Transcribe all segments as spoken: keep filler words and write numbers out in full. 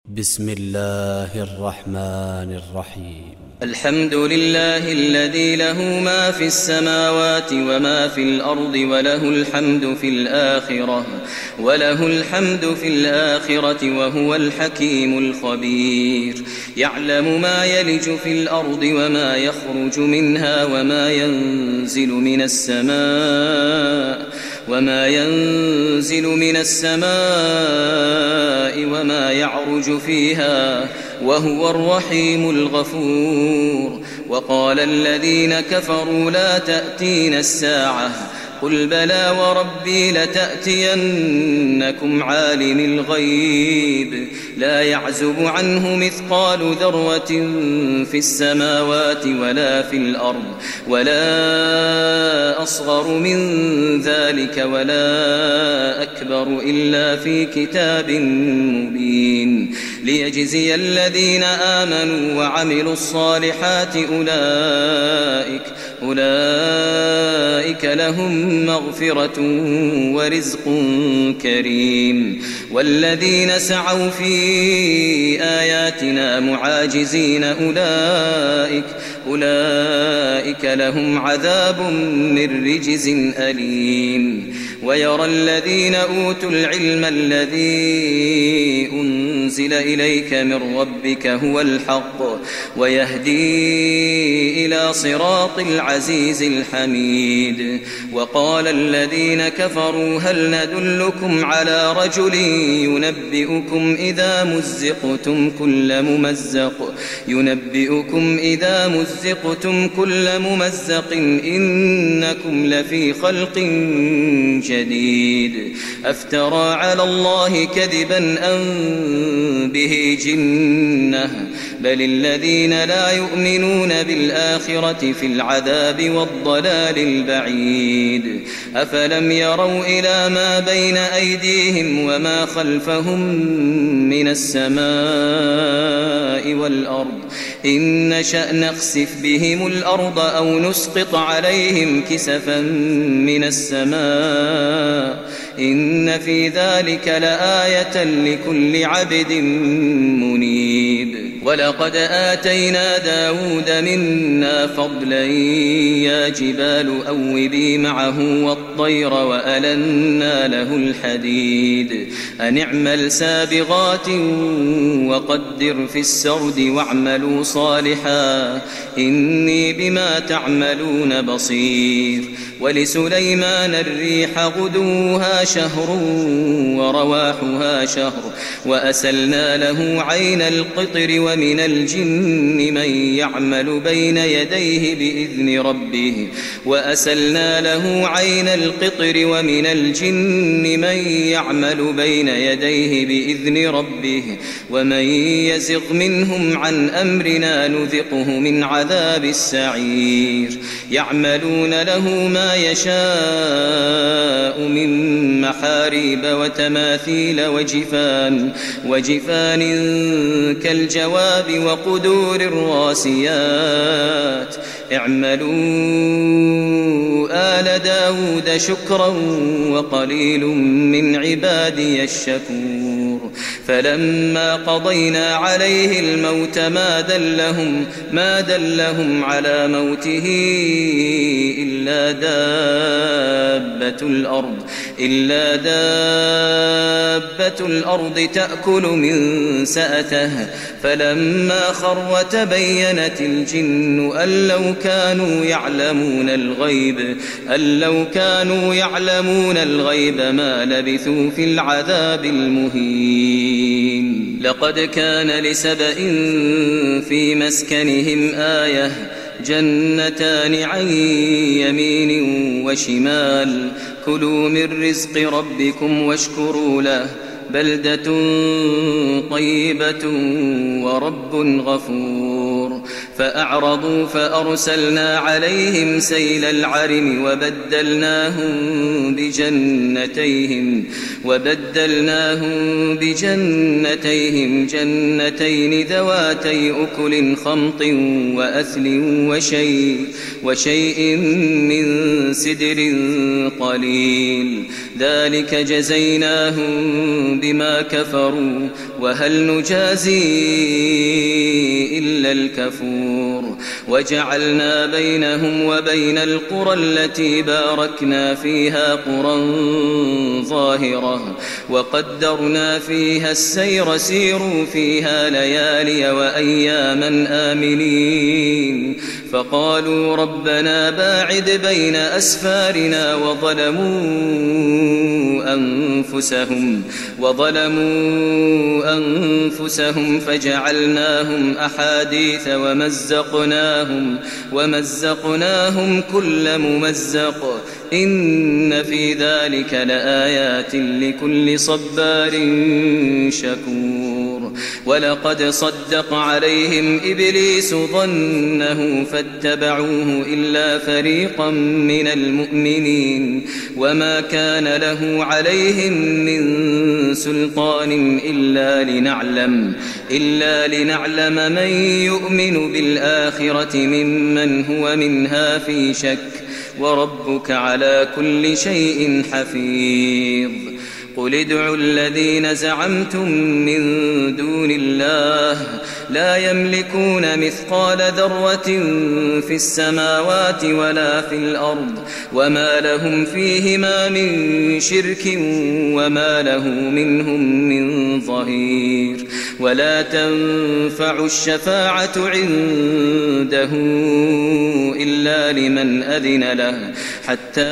بسم الله الرحمن الرحيم. الحمد لله الذي له ما في السماوات وما في الأرض وله الحمد في الآخرة وله الحمد في الآخرة وهو الحكيم الخبير. يعلم ما يلج في الأرض وما يخرج منها وما ينزل من السماء وما ينزل من السماء وما يعرج فيها وهو الرحيم الغفور. وقال الذين كفروا لا تأتينا الساعة قل بلى وربي لتأتينكم عالم الغيب لا يعزب عنه مثقال ذرة في السماوات ولا في الأرض ولا أصغر من ذلك ولا أكبر إلا في كتاب مبين ليجزي الذين آمنوا وعملوا الصالحات أولئك أولئك لهم مغفرة ورزق كريم. والذين سعوا في آياتنا معاجزين أولئك أولئك لهم عذاب من رجز أليم. ويرى الذين أوتوا العلم الذي أنزل إليك من ربك هو الحق ويهدي إلى صراط العزيز الحميد. وقال الذين كفروا هل ندلكم على رجل ينبئكم إذا مزقتم كل ممزق ينبئكم إذا مزقتم كل ممزق إنكم لفي خلق جديد. أفترى على الله كذبا أم به جنة بل الذين لا يؤمنون بالآخرة في العذاب والضلال البعيد. أفلم يروا إلى ما بين أيديهم وما خلفهم من السماء والأرض إن نشأ نخسف بهم الأرض أو نسقط عليهم كسفا من السماء إن في ذلك لآية لكل عبد منيب. ولقد آتينا داود منا فضلا يا جبال أوبي معه والطير وألنا له الحديد أن اعمل سابغات وقدر في السرد واعملوا صالحا إني بما تعملون بصير. ولسليمان الريح غدوها شهر ورواحها شهر وأسلنا له عين القطر ومن الجن من يعمل بين يديه بإذن ربه وأسلنا له عين القطر ومن الجن من يعمل بين يديه بإذن ربه ومن يزغ منهم عن أمرنا نذقه من عذاب السعير. يعملون له ما يشاء من محاريب وتماثيل وجفان وجفان كالجواب وقدور الراسيات اعملوا آل داود شكرا وقليل من عبادي الشكور. فلما قضينا عليه الموت ما دلهم ما دلهم على موته إلا دابة الأرض إلا دابة الأرض تأكل من سأته فلما خر تبينت الجن أن لو كانوا يعلمون الغيب أن لو كانوا يعلمون الغيب ما لبثوا في العذاب المهين. لقد كان لسبإ في مسكنهم آية جنتان عن يمين وشمال كلوا من رزق ربكم واشكروا له بلدة طيبة ورب غفور. فأعرضوا فأرسلنا عليهم سيل العرم وبدلناهم بجنتيهم وبدلناهم بجنتيهم جنتين ذواتي أكل خمط وأثل وشيء وشيء من سدر قليل ذلك جزيناهم بما كفروا وهل نجازي إلا الكفور وجعلنا بينهم وبين القرى التي باركنا فيها قرى ظاهرة وقدرنا فيها السير سيروا فيها ليالي وأياما آمنين فقالوا ربنا باعد بين أسفارنا وظلموا أنفسهم وظلموا أنفسهم فجعلناهم أحاديث ومزقناهم ومزقناهم كل ممزق إن في ذلك لآيات لكل صبار شكور ولقد صدق عليهم إبليس ظنه فاتبعوه إلا فريقا من المؤمنين وما كان له عليهم من سلطان إلا لنعلم إلا لنعلم من يؤمن بالآخرة ممن هو منها في شك وربك على كل شيء حفيظ قل ادعوا الذين زعمتم من دون الله لا يملكون مثقال ذرة في السماوات ولا في الأرض وما لهم فيهما من شرك وما له منهم من ظهير ولا تنفع الشفاعة عنده إلا لمن أذن له حتى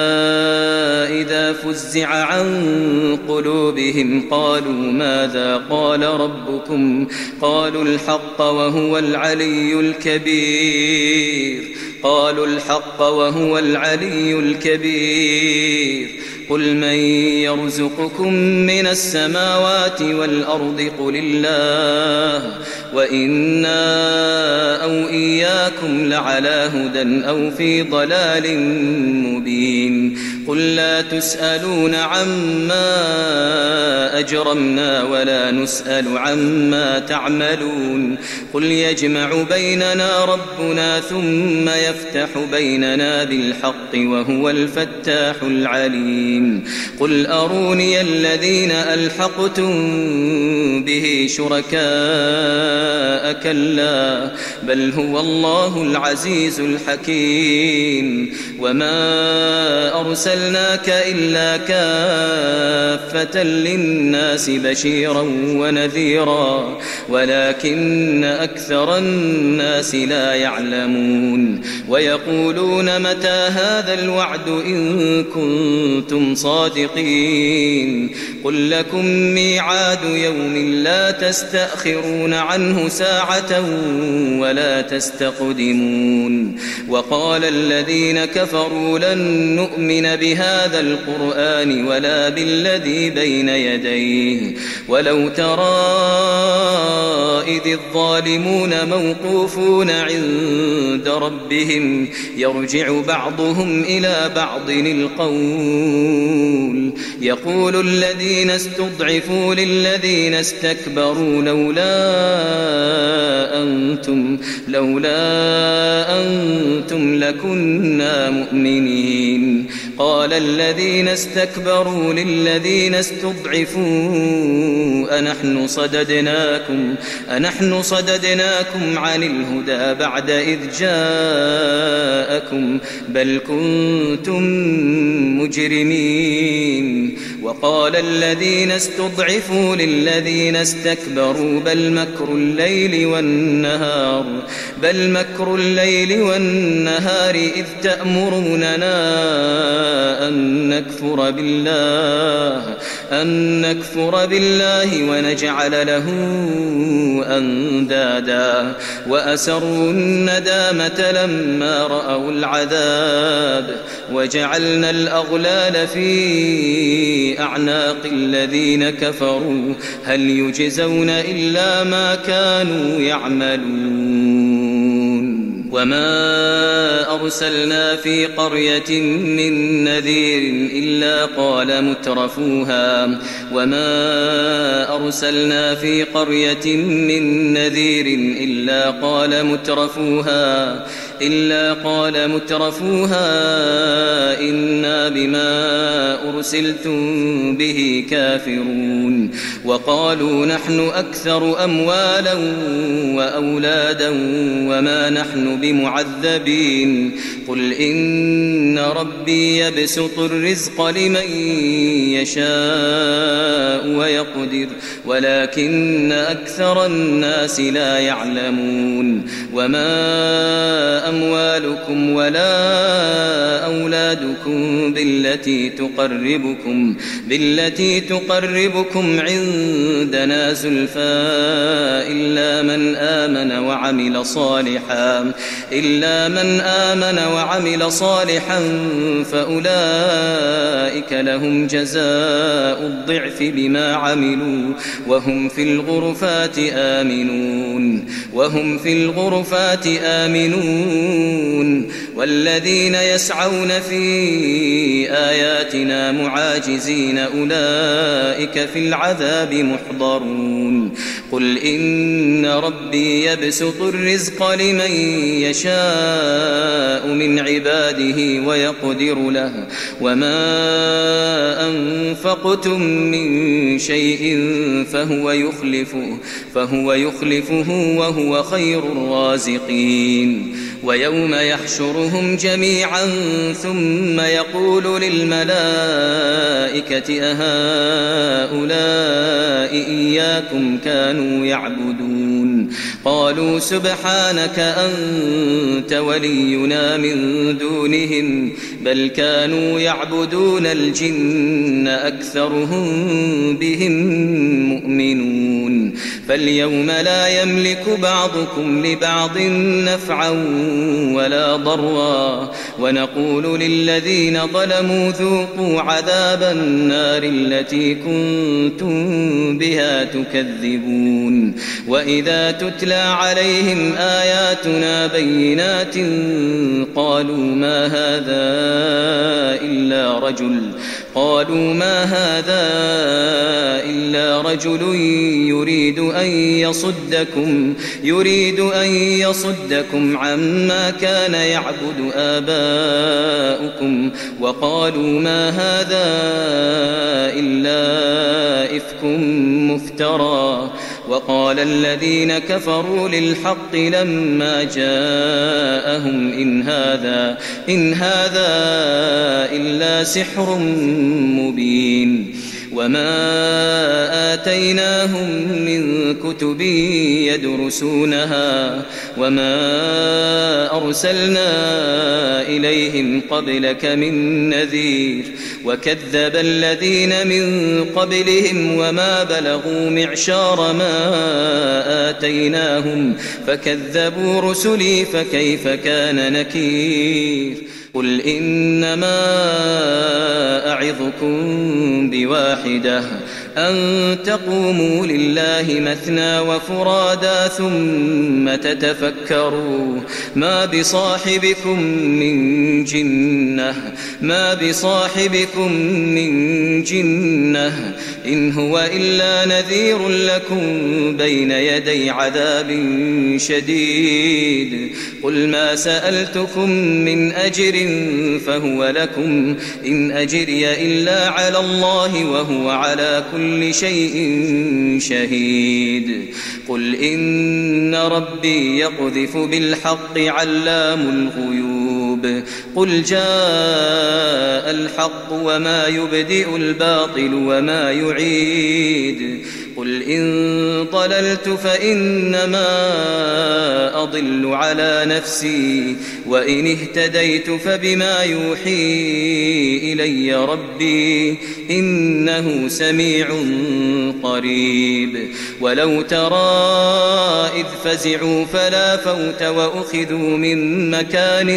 إذا فزع عن قلوبهم قالوا ماذا قال ربكم قالوا الحق وهو العلي الكبير قالوا الحق وهو العلي الكبير قل من يرزقكم من السماوات والأرض قل الله وإنا أو إياكم لعلى هدى أو في ضلال مبين قل لا تسألون عما أجرمنا ولا نسأل عما تعملون قل يجمع بيننا ربنا ثم يفتح بيننا بالحق وهو الفتاح العليم قل أروني الذين ألحقتم به شركاء كلا بل هو الله العزيز الحكيم وما أرسلناك إلا كافة للناس بشيرا ونذيرا ولكن أكثر الناس لا يعلمون ويقولون متى هذا الوعد إن كنتم صادقين قل لكم ميعاد يوم لا تستأخرون عنه ساعة ولا تستقدمون وقال الذين كفروا لن نؤمن بهذا القرآن ولا بالذي بين يديه ولو ترى إذ الظالمون موقوفون عند ربهم يرجع بعضهم إلى بعض القول يقول الذين استضعفوا للذين استكبروا لولا أنتم لولا أنتم لكنا مؤمنين قال الذين استكبروا للذين استضعفوا أنحن صددناكم أنحن صددناكم عن الهدى بعد إذ جاءكم بل كنتم مجرمين وقال الذين استضعفوا للذين استكبروا بل مكر الليل والنهار بل مكر الليل والنهار إذ تأمروننا أن نكفر بالله أن نكفر بالله ونجعل له أندادا وأسروا الندامة لما رأوا العذاب وجعلنا الأغلال في أعناق الذين كفروا هل يجزون إلا ما كانوا يعملون وما أرسلنا في قرية من نذير إلا قال مترفوها وما أرسلنا في قرية من نذير إلا قال مترفوها إلا قال مترفوها إنا بما أرسلتم به كافرون وقالوا نحن أكثر أموالا وأولادا وما نحن بمعذبين قل إن ربي يبسط الرزق لمن يشاء ويقدر ولكن أكثر الناس لا يعلمون وما أموالكم ولا أولادكم بالتي تقربكم بالتي تقربكم عندنا زلفى إلا من آمن وعمل صالحا إلا من آمن وعمل صالحا فأولئك لهم جزاء الضعف بما عملوا وهم في الغرفات آمنون وهم في الغرفات آمنون والذين يسعون في آياتنا معاجزين أولئك في العذاب محضرون قل إن ربي يبسط الرزق لمن يشاء من عباده ويقدر له وما أنفقتم من شيء فهو يخلفه فهو يخلفه وهو خير الرازقين ويوم يحشرهم جميعا ثم يقول للملائكة أهؤلاء إياكم كانوا يعبدون قالوا سبحانك أنت ولينا من دونهم بل كانوا يعبدون الجن أكثرهم بهم مؤمنون فاليوم لا يملك بعضكم لبعض نفعا ولا ضرا ونقول للذين ظلموا ذوقوا عذاب النار التي كنتم بها تكذبون وإذا تتلى عليهم آياتنا بينات قالوا ما هذا إلا رجل قالوا ما هذا إلا رجل يريد أن يصدكم يريد أن يصدكم عما كان يعبد آباؤكم وقالوا ما هذا إلا إفك مفترى وقال الذين كفروا للحق لما جاءهم إن هذا إن هذا إلا سحر مبين وما آتيناهم من كتب يدرسونها وما أرسلنا إليهم قبلك من نذير وكذب الذين من قبلهم وما بلغوا معشار ما آتيناهم فكذبوا رسلي فكيف كان نكير قل إنما أعظكم بواحدة أن تقوموا لله مثنى وفرادا ثم تتفكروا ما بصاحبكم من جنة ما بصاحبكم من جنة إن هو إلا نذير لكم بين يدي عذاب شديد قل ما سألتكم من أجر فهو لكم إن أجري إلا على الله وهو على كل شيء شهيد قل إن ربي يقذف بالحق علام الغيوب قل جاء الحق وما يبدئ الباطل وما يعيد قل إن ضللت فإنما أضل على نفسي وإن اهتديت فبما يوحي إلي ربي إنه سميع قريب ولو ترى إذ فزعوا فلا فوت وأخذوا من مكان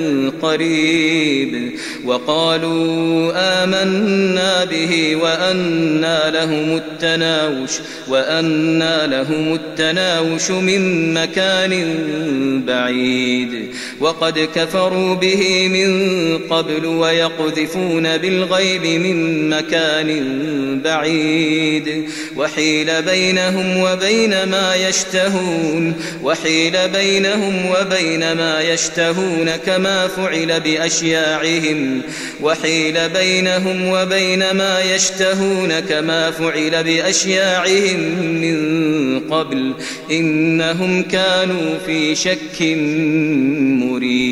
قريب وقالوا آمنا به وأنى لهم التناوش وأنى لهم التناوش من مكان بعيد وقد كفروا به من قبل ويقذفون بالغيب من مكان بعيد وحيل بينهم وبين ما يشتهون وحيل بينهم وبين ما يشتهون كما فعل بأشياعهم وحيل بينهم وبين ما يشتهون كما فعل بأشياعهم من قبل إنهم كانوا في شك مريب.